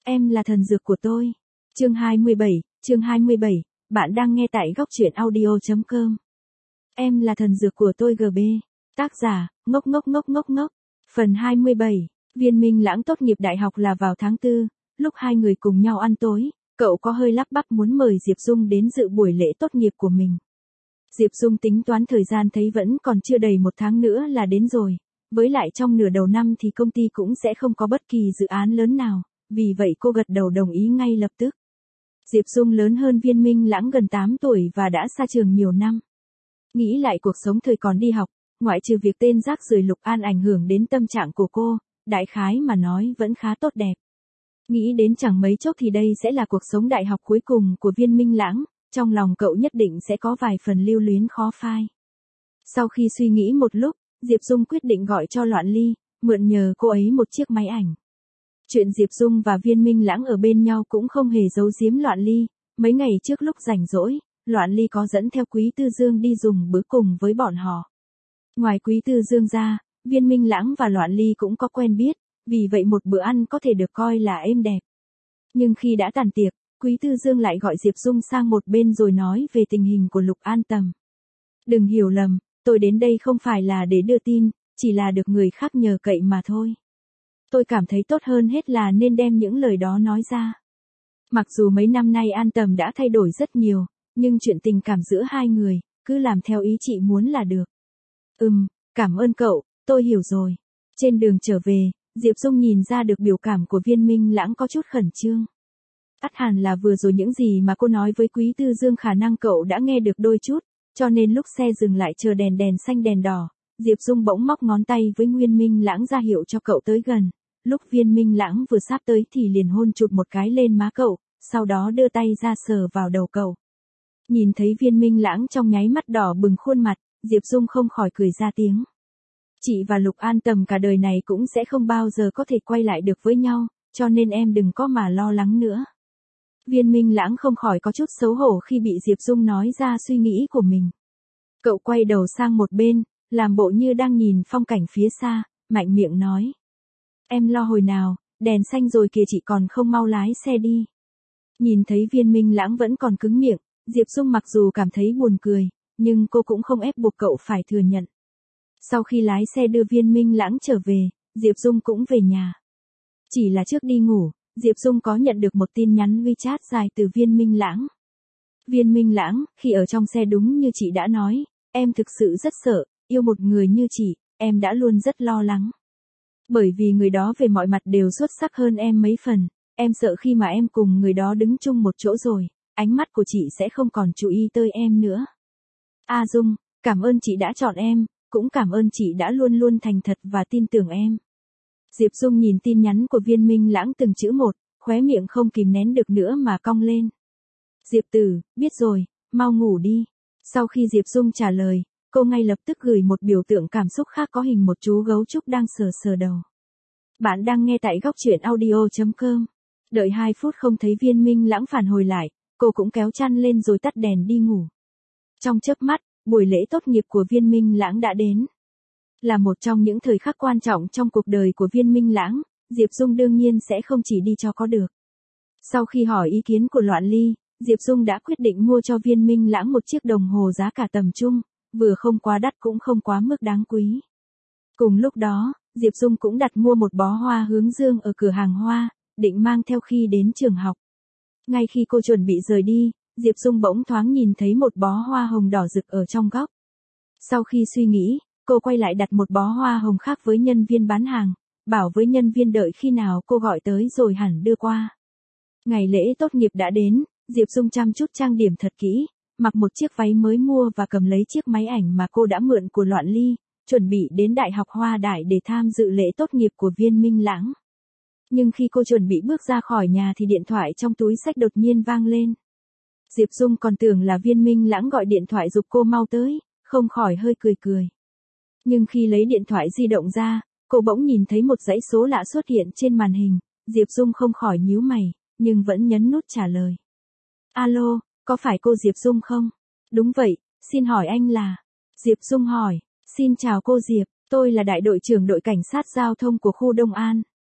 Em là thần dược của tôi. Chương 27, chương 27, bạn đang nghe tại góc truyện audio.com. Em là thần dược của tôi GB. Tác giả, ngốc ngốc ngốc ngốc ngốc. Phần 27, Viên Minh Lãng tốt nghiệp đại học là vào tháng 4, lúc hai người cùng nhau ăn tối, cậu có hơi lắp bắp muốn mời Diệp Dung đến dự buổi lễ tốt nghiệp của mình. Diệp Dung tính toán thời gian thấy vẫn còn chưa đầy một tháng nữa là đến rồi, với lại trong nửa đầu năm thì công ty cũng sẽ không có bất kỳ dự án lớn nào, vì vậy cô gật đầu đồng ý ngay lập tức. Diệp Dung lớn hơn Viên Minh Lãng gần 8 tuổi và đã xa trường nhiều năm. Nghĩ lại cuộc sống thời còn đi học, ngoại trừ việc tên rác rưởi Lục An ảnh hưởng đến tâm trạng của cô, đại khái mà nói vẫn khá tốt đẹp. Nghĩ đến chẳng mấy chốc thì đây sẽ là cuộc sống đại học cuối cùng của Viên Minh Lãng, trong lòng cậu nhất định sẽ có vài phần lưu luyến khó phai. Sau khi suy nghĩ một lúc, Diệp Dung quyết định gọi cho Loạn Ly, mượn nhờ cô ấy một chiếc máy ảnh. Chuyện Diệp Dung và Viên Minh Lãng ở bên nhau cũng không hề giấu giếm Loạn Ly, mấy ngày trước lúc rảnh rỗi, Loạn Ly có dẫn theo Quý Tư Dương đi dùng bữa cùng với bọn họ. Ngoài Quý Tư Dương ra, Viên Minh Lãng và Loạn Ly cũng có quen biết, vì vậy một bữa ăn có thể được coi là êm đẹp. Nhưng khi đã tàn tiệc, Quý Tư Dương lại gọi Diệp Dung sang một bên rồi nói về tình hình của Lục An Tầm. Đừng hiểu lầm, tôi đến đây không phải là để đưa tin, chỉ là được người khác nhờ cậy mà thôi. Tôi cảm thấy tốt hơn hết là nên đem những lời đó nói ra. Mặc dù mấy năm nay An Tầm đã thay đổi rất nhiều, nhưng chuyện tình cảm giữa hai người, cứ làm theo ý chị muốn là được. Cảm ơn cậu, tôi hiểu rồi. Trên đường trở về, Diệp Dung nhìn ra được biểu cảm của Viên Minh Lãng có chút khẩn trương. Ắt hẳn là vừa rồi những gì mà cô nói với Quý Tư Dương khả năng cậu đã nghe được đôi chút, cho nên lúc xe dừng lại chờ đèn xanh đèn đỏ, Diệp Dung bỗng móc ngón tay với Viên Minh Lãng ra hiệu cho cậu tới gần. Lúc Viên Minh Lãng vừa sắp tới thì liền hôn chụp một cái lên má cậu, sau đó đưa tay ra sờ vào đầu cậu. Nhìn thấy Viên Minh Lãng trong nháy mắt đỏ bừng khuôn mặt, Diệp Dung không khỏi cười ra tiếng. Chị và Lục An Tầm cả đời này cũng sẽ không bao giờ có thể quay lại được với nhau, cho nên em đừng có mà lo lắng nữa. Viên Minh Lãng không khỏi có chút xấu hổ khi bị Diệp Dung nói ra suy nghĩ của mình. Cậu quay đầu sang một bên, làm bộ như đang nhìn phong cảnh phía xa, mạnh miệng nói. Em lo hồi nào, đèn xanh rồi kìa, chị còn không mau lái xe đi. Nhìn thấy Viên Minh Lãng vẫn còn cứng miệng, Diệp Dung mặc dù cảm thấy buồn cười, nhưng cô cũng không ép buộc cậu phải thừa nhận. Sau khi lái xe đưa Viên Minh Lãng trở về, Diệp Dung cũng về nhà. Chỉ là trước đi ngủ, Diệp Dung có nhận được một tin nhắn WeChat dài từ Viên Minh Lãng. Viên Minh Lãng, khi ở trong xe đúng như chị đã nói, em thực sự rất sợ, yêu một người như chị, em đã luôn rất lo lắng. Bởi vì người đó về mọi mặt đều xuất sắc hơn em mấy phần, em sợ khi mà em cùng người đó đứng chung một chỗ rồi, ánh mắt của chị sẽ không còn chú ý tới em nữa. A Dung, cảm ơn chị đã chọn em, cũng cảm ơn chị đã luôn luôn thành thật và tin tưởng em. Diệp Dung nhìn tin nhắn của Viên Minh Lãng từng chữ một, khóe miệng không kìm nén được nữa mà cong lên. Diệp Tử, biết rồi, mau ngủ đi. Sau khi Diệp Dung trả lời, cô ngay lập tức gửi một biểu tượng cảm xúc khác có hình một chú gấu trúc đang sờ sờ đầu. Bạn đang nghe tại góc truyện audio.com. Đợi 2 phút không thấy Viên Minh Lãng phản hồi lại, cô cũng kéo chăn lên rồi tắt đèn đi ngủ. Trong chớp mắt, buổi lễ tốt nghiệp của Viên Minh Lãng đã đến. Là một trong những thời khắc quan trọng trong cuộc đời của Viên Minh Lãng, Diệp Dung đương nhiên sẽ không chỉ đi cho có được. Sau khi hỏi ý kiến của Loạn Ly, Diệp Dung đã quyết định mua cho Viên Minh Lãng một chiếc đồng hồ giá cả tầm trung, vừa không quá đắt cũng không quá mức đáng quý. Cùng lúc đó, Diệp Dung cũng đặt mua một bó hoa hướng dương ở cửa hàng hoa, định mang theo khi đến trường học. Ngay khi cô chuẩn bị rời đi, Diệp Dung bỗng thoáng nhìn thấy một bó hoa hồng đỏ rực ở trong góc. Sau khi suy nghĩ, cô quay lại đặt một bó hoa hồng khác với nhân viên bán hàng, bảo với nhân viên đợi khi nào cô gọi tới rồi hẳn đưa qua. Ngày lễ tốt nghiệp đã đến, Diệp Dung chăm chút trang điểm thật kỹ, mặc một chiếc váy mới mua và cầm lấy chiếc máy ảnh mà cô đã mượn của Loạn Ly, chuẩn bị đến Đại học Hoa Đại để tham dự lễ tốt nghiệp của Viên Minh Lãng. Nhưng khi cô chuẩn bị bước ra khỏi nhà thì điện thoại trong túi xách đột nhiên vang lên. Diệp Dung còn tưởng là Viên Minh Lãng gọi điện thoại giục cô mau tới, không khỏi hơi cười cười. Nhưng khi lấy điện thoại di động ra, cô bỗng nhìn thấy một dãy số lạ xuất hiện trên màn hình, Diệp Dung không khỏi nhíu mày, nhưng vẫn nhấn nút trả lời. Alo, có phải cô Diệp Dung không? Đúng vậy, xin hỏi anh là? Diệp Dung hỏi, xin chào cô Diệp, tôi là đại đội trưởng đội cảnh sát giao thông của khu Đông An.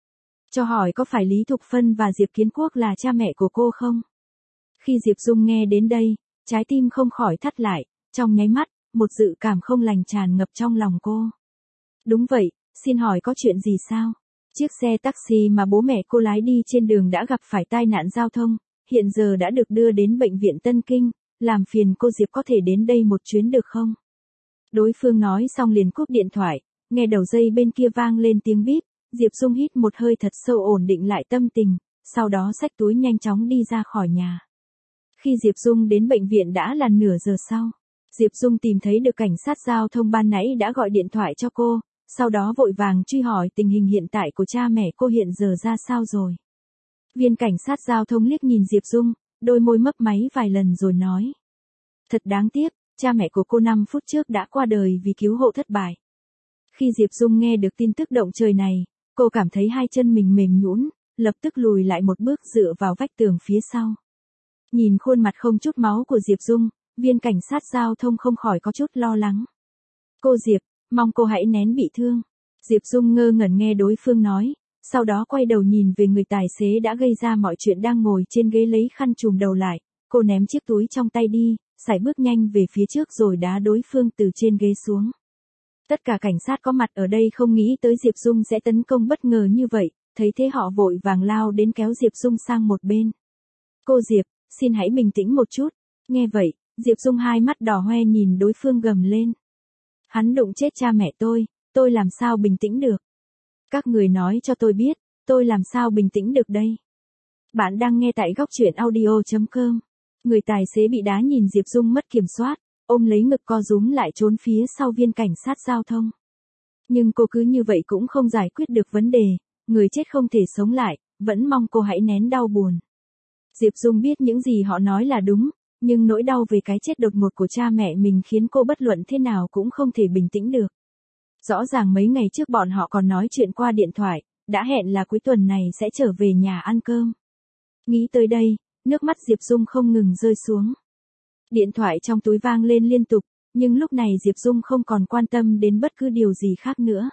Cho hỏi có phải Lý Thục Phân và Diệp Kiến Quốc là cha mẹ của cô không? Khi Diệp Dung nghe đến đây, trái tim không khỏi thắt lại, trong nháy mắt, một dự cảm không lành tràn ngập trong lòng cô. Đúng vậy, xin hỏi có chuyện gì sao? Chiếc xe taxi mà bố mẹ cô lái đi trên đường đã gặp phải tai nạn giao thông, hiện giờ đã được đưa đến bệnh viện Tân Kinh, làm phiền cô Diệp có thể đến đây một chuyến được không? Đối phương nói xong liền cúp điện thoại, nghe đầu dây bên kia vang lên tiếng bíp, Diệp Dung hít một hơi thật sâu ổn định lại tâm tình, sau đó xách túi nhanh chóng đi ra khỏi nhà. Khi Diệp Dung đến bệnh viện đã là nửa giờ sau, Diệp Dung tìm thấy được cảnh sát giao thông ban nãy đã gọi điện thoại cho cô, sau đó vội vàng truy hỏi tình hình hiện tại của cha mẹ cô hiện giờ ra sao rồi. Viên cảnh sát giao thông liếc nhìn Diệp Dung, đôi môi mấp máy vài lần rồi nói. Thật đáng tiếc, cha mẹ của cô 5 phút trước đã qua đời vì cứu hộ thất bại. Khi Diệp Dung nghe được tin tức động trời này, cô cảm thấy hai chân mình mềm nhũn, lập tức lùi lại một bước dựa vào vách tường phía sau. Nhìn khuôn mặt không chút máu của Diệp Dung, viên cảnh sát giao thông không khỏi có chút lo lắng. Cô Diệp, mong cô hãy nén bị thương. Diệp Dung ngơ ngẩn nghe đối phương nói, sau đó quay đầu nhìn về người tài xế đã gây ra mọi chuyện đang ngồi trên ghế lấy khăn trùm đầu lại, cô ném chiếc túi trong tay đi, sải bước nhanh về phía trước rồi đá đối phương từ trên ghế xuống. Tất cả cảnh sát có mặt ở đây không nghĩ tới Diệp Dung sẽ tấn công bất ngờ như vậy, thấy thế họ vội vàng lao đến kéo Diệp Dung sang một bên. Cô Diệp, xin hãy bình tĩnh một chút. Nghe vậy, Diệp Dung hai mắt đỏ hoe nhìn đối phương gầm lên. Hắn đụng chết cha mẹ tôi làm sao bình tĩnh được? Các người nói cho tôi biết, tôi làm sao bình tĩnh được đây? Bạn đang nghe tại góc truyện audio.com. Người tài xế bị đá nhìn Diệp Dung mất kiểm soát, ôm lấy ngực co rúm lại trốn phía sau viên cảnh sát giao thông. Nhưng cô cứ như vậy cũng không giải quyết được vấn đề, người chết không thể sống lại, vẫn mong cô hãy nén đau buồn. Diệp Dung biết những gì họ nói là đúng, nhưng nỗi đau về cái chết đột ngột của cha mẹ mình khiến cô bất luận thế nào cũng không thể bình tĩnh được. Rõ ràng mấy ngày trước bọn họ còn nói chuyện qua điện thoại, đã hẹn là cuối tuần này sẽ trở về nhà ăn cơm. Nghĩ tới đây, nước mắt Diệp Dung không ngừng rơi xuống. Điện thoại trong túi vang lên liên tục, nhưng lúc này Diệp Dung không còn quan tâm đến bất cứ điều gì khác nữa.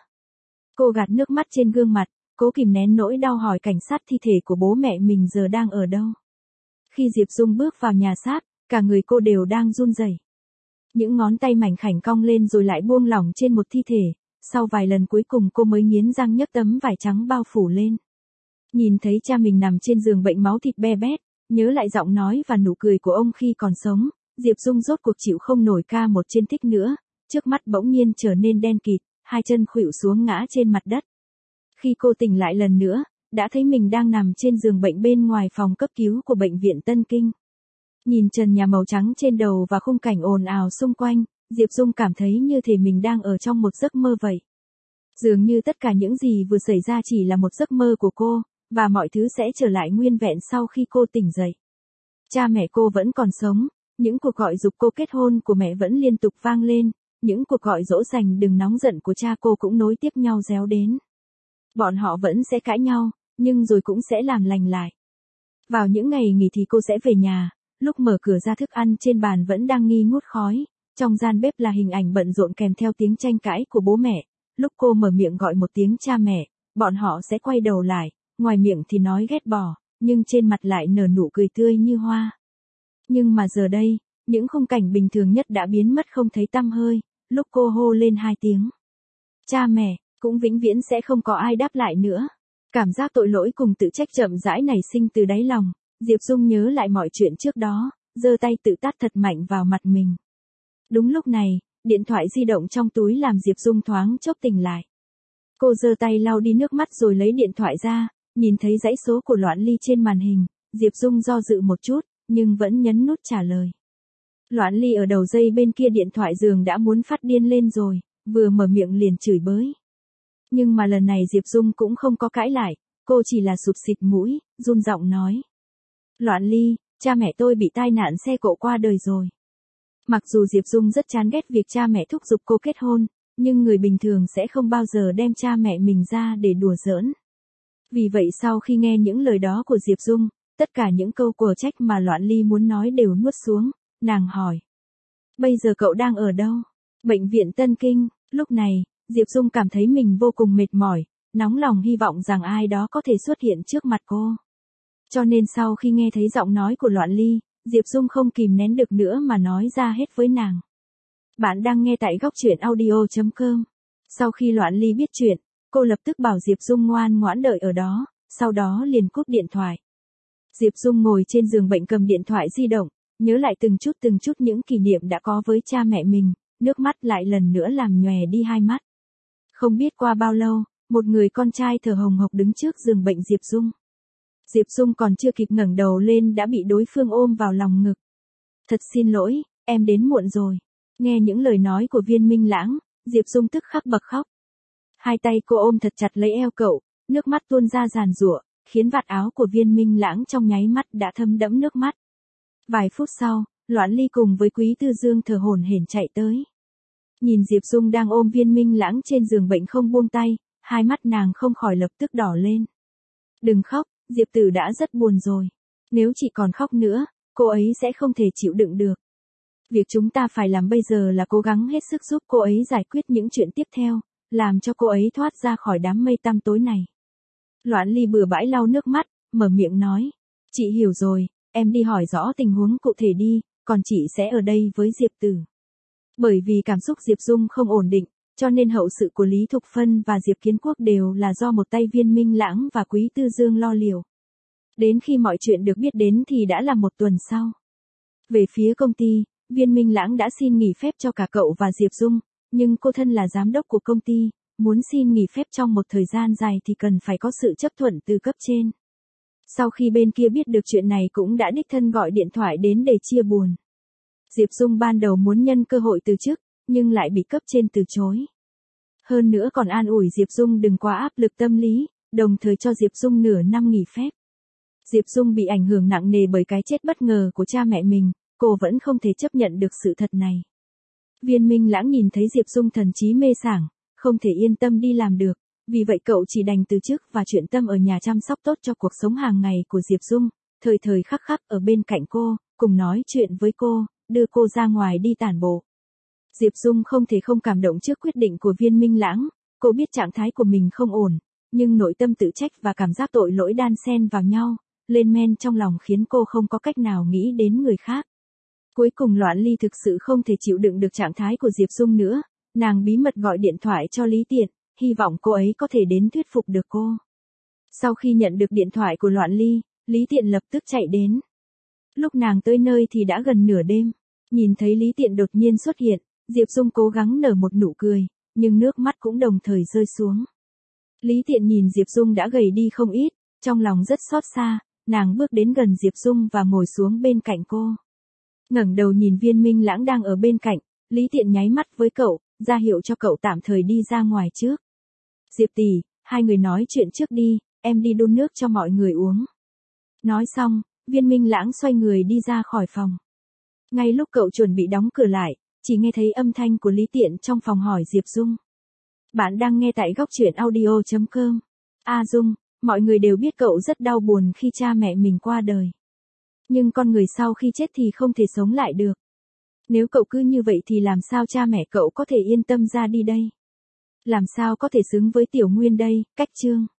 Cô gạt nước mắt trên gương mặt, cố kìm nén nỗi đau hỏi cảnh sát thi thể của bố mẹ mình giờ đang ở đâu. Khi Diệp Dung bước vào nhà xác, cả người cô đều đang run rẩy. Những ngón tay mảnh khảnh cong lên rồi lại buông lỏng trên một thi thể, sau vài lần cuối cùng cô mới nghiến răng nhấc tấm vải trắng bao phủ lên. Nhìn thấy cha mình nằm trên giường bệnh máu thịt be bét, nhớ lại giọng nói và nụ cười của ông khi còn sống, Diệp Dung rốt cuộc chịu không nổi ca một trên thích nữa, trước mắt bỗng nhiên trở nên đen kịt, hai chân khuỵu xuống ngã trên mặt đất. Khi cô tỉnh lại lần nữa, đã thấy mình đang nằm trên giường bệnh bên ngoài phòng cấp cứu của bệnh viện Tân Kinh. Nhìn trần nhà màu trắng trên đầu và khung cảnh ồn ào xung quanh, Diệp Dung cảm thấy như thể mình đang ở trong một giấc mơ vậy. Dường như tất cả những gì vừa xảy ra chỉ là một giấc mơ của cô, và mọi thứ sẽ trở lại nguyên vẹn sau khi cô tỉnh dậy. Cha mẹ cô vẫn còn sống, những cuộc gọi giục cô kết hôn của mẹ vẫn liên tục vang lên, những cuộc gọi dỗ dành đừng nóng giận của cha cô cũng nối tiếp nhau réo đến. Bọn họ vẫn sẽ cãi nhau, nhưng rồi cũng sẽ làm lành lại. Vào những ngày nghỉ thì cô sẽ về nhà, lúc mở cửa ra thức ăn trên bàn vẫn đang nghi ngút khói, trong gian bếp là hình ảnh bận rộn kèm theo tiếng tranh cãi của bố mẹ, lúc cô mở miệng gọi một tiếng cha mẹ, bọn họ sẽ quay đầu lại, ngoài miệng thì nói ghét bỏ, nhưng trên mặt lại nở nụ cười tươi như hoa. Nhưng mà giờ đây, những khung cảnh bình thường nhất đã biến mất không thấy tăm hơi, lúc cô hô lên 2 tiếng. Cha mẹ, cũng vĩnh viễn sẽ không có ai đáp lại nữa. Cảm giác tội lỗi cùng tự trách chậm rãi nảy sinh từ đáy lòng, Diệp Dung nhớ lại mọi chuyện trước đó, giơ tay tự tát thật mạnh vào mặt mình. Đúng lúc này, điện thoại di động trong túi làm Diệp Dung thoáng chốc tỉnh lại. Cô giơ tay lau đi nước mắt rồi lấy điện thoại ra, nhìn thấy dãy số của Loạn Ly trên màn hình, Diệp Dung do dự một chút, nhưng vẫn nhấn nút trả lời. Loạn Ly ở đầu dây bên kia điện thoại giường đã muốn phát điên lên rồi, vừa mở miệng liền chửi bới. Nhưng mà lần này Diệp Dung cũng không có cãi lại, cô chỉ là sụp xịt mũi, run giọng nói. Loạn Ly, cha mẹ tôi bị tai nạn xe cộ qua đời rồi. Mặc dù Diệp Dung rất chán ghét việc cha mẹ thúc giục cô kết hôn, nhưng người bình thường sẽ không bao giờ đem cha mẹ mình ra để đùa giỡn. Vì vậy sau khi nghe những lời đó của Diệp Dung, tất cả những câu quở trách mà Loạn Ly muốn nói đều nuốt xuống, nàng hỏi. Bây giờ cậu đang ở đâu? Bệnh viện Tân Kinh. Lúc này, Diệp Dung cảm thấy mình vô cùng mệt mỏi, nóng lòng hy vọng rằng ai đó có thể xuất hiện trước mặt cô. Cho nên sau khi nghe thấy giọng nói của Loạn Ly, Diệp Dung không kìm nén được nữa mà nói ra hết với nàng. Bạn đang nghe tại góc truyện audio.com. Sau khi Loạn Ly biết chuyện, cô lập tức bảo Diệp Dung ngoan ngoãn đợi ở đó, sau đó liền cúp điện thoại. Diệp Dung ngồi trên giường bệnh cầm điện thoại di động, nhớ lại từng chút những kỷ niệm đã có với cha mẹ mình, nước mắt lại lần nữa làm nhòe đi hai mắt. Không biết qua bao lâu, một người con trai thở hồng hộc đứng trước giường bệnh Diệp Dung. Diệp Dung còn chưa kịp ngẩng đầu lên đã bị đối phương ôm vào lòng ngực. Thật xin lỗi, em đến muộn rồi. Nghe những lời nói của Viên Minh Lãng, Diệp Dung tức khắc bật khóc. Hai tay cô ôm thật chặt lấy eo cậu, nước mắt tuôn ra giàn giụa, khiến vạt áo của Viên Minh Lãng trong nháy mắt đã thấm đẫm nước mắt. Vài phút sau, Loạn Ly cùng với Quý Tư Dương thở hổn hển chạy tới. Nhìn Diệp Dung đang ôm Viên Minh Lãng trên giường bệnh không buông tay, hai mắt nàng không khỏi lập tức đỏ lên. Đừng khóc, Diệp Tử đã rất buồn rồi. Nếu chị còn khóc nữa, cô ấy sẽ không thể chịu đựng được. Việc chúng ta phải làm bây giờ là cố gắng hết sức giúp cô ấy giải quyết những chuyện tiếp theo, làm cho cô ấy thoát ra khỏi đám mây tăm tối này. Loạn Ly bừa bãi lau nước mắt, mở miệng nói. Chị hiểu rồi, em đi hỏi rõ tình huống cụ thể đi, còn chị sẽ ở đây với Diệp Tử. Bởi vì cảm xúc Diệp Dung không ổn định, cho nên hậu sự của Lý Thục Phân và Diệp Kiến Quốc đều là do một tay Viên Minh Lãng và Quý Tư Dương lo liệu. Đến khi mọi chuyện được biết đến thì đã là một tuần sau. Về phía công ty, Viên Minh Lãng đã xin nghỉ phép cho cả cậu và Diệp Dung, nhưng cô thân là giám đốc của công ty, muốn xin nghỉ phép trong một thời gian dài thì cần phải có sự chấp thuận từ cấp trên. Sau khi bên kia biết được chuyện này cũng đã đích thân gọi điện thoại đến để chia buồn. Diệp Dung ban đầu muốn nhân cơ hội từ chức, nhưng lại bị cấp trên từ chối. Hơn nữa còn an ủi Diệp Dung đừng quá áp lực tâm lý, đồng thời cho Diệp Dung nửa năm nghỉ phép. Diệp Dung bị ảnh hưởng nặng nề bởi cái chết bất ngờ của cha mẹ mình, cô vẫn không thể chấp nhận được sự thật này. Viên Minh Lãng nhìn thấy Diệp Dung thần trí mê sảng, không thể yên tâm đi làm được, vì vậy cậu chỉ đành từ chức và chuyển tâm ở nhà chăm sóc tốt cho cuộc sống hàng ngày của Diệp Dung, thời thời khắc khắc ở bên cạnh cô, cùng nói chuyện với cô, đưa cô ra ngoài đi tản bộ. Diệp Dung không thể không cảm động trước quyết định của Viên Minh Lãng, cô biết trạng thái của mình không ổn, nhưng nội tâm tự trách và cảm giác tội lỗi đan xen vào nhau, lên men trong lòng khiến cô không có cách nào nghĩ đến người khác. Cuối cùng Loạn Ly thực sự không thể chịu đựng được trạng thái của Diệp Dung nữa, nàng bí mật gọi điện thoại cho Lý Tiện, hy vọng cô ấy có thể đến thuyết phục được cô. Sau khi nhận được điện thoại của Loạn Ly, Lý Tiện lập tức chạy đến. Lúc nàng tới nơi thì đã gần nửa đêm, nhìn thấy Lý Tiện đột nhiên xuất hiện, Diệp Dung cố gắng nở một nụ cười, nhưng nước mắt cũng đồng thời rơi xuống. Lý Tiện nhìn Diệp Dung đã gầy đi không ít, trong lòng rất xót xa, nàng bước đến gần Diệp Dung và ngồi xuống bên cạnh cô. Ngẩng đầu nhìn Viên Minh Lãng đang ở bên cạnh, Lý Tiện nháy mắt với cậu, ra hiệu cho cậu tạm thời đi ra ngoài trước. Diệp tỷ, hai người nói chuyện trước đi, em đi đun nước cho mọi người uống. Nói xong, Viên Minh Lãng xoay người đi ra khỏi phòng. Ngay lúc cậu chuẩn bị đóng cửa lại, chỉ nghe thấy âm thanh của Lý Tiện trong phòng hỏi Diệp Dung. Bạn đang nghe tại góc truyện audio.com. Dung, mọi người đều biết cậu rất đau buồn khi cha mẹ mình qua đời. Nhưng con người sau khi chết thì không thể sống lại được. Nếu cậu cứ như vậy thì làm sao cha mẹ cậu có thể yên tâm ra đi đây? Làm sao có thể xứng với Tiểu Nguyên đây, Cách Chương?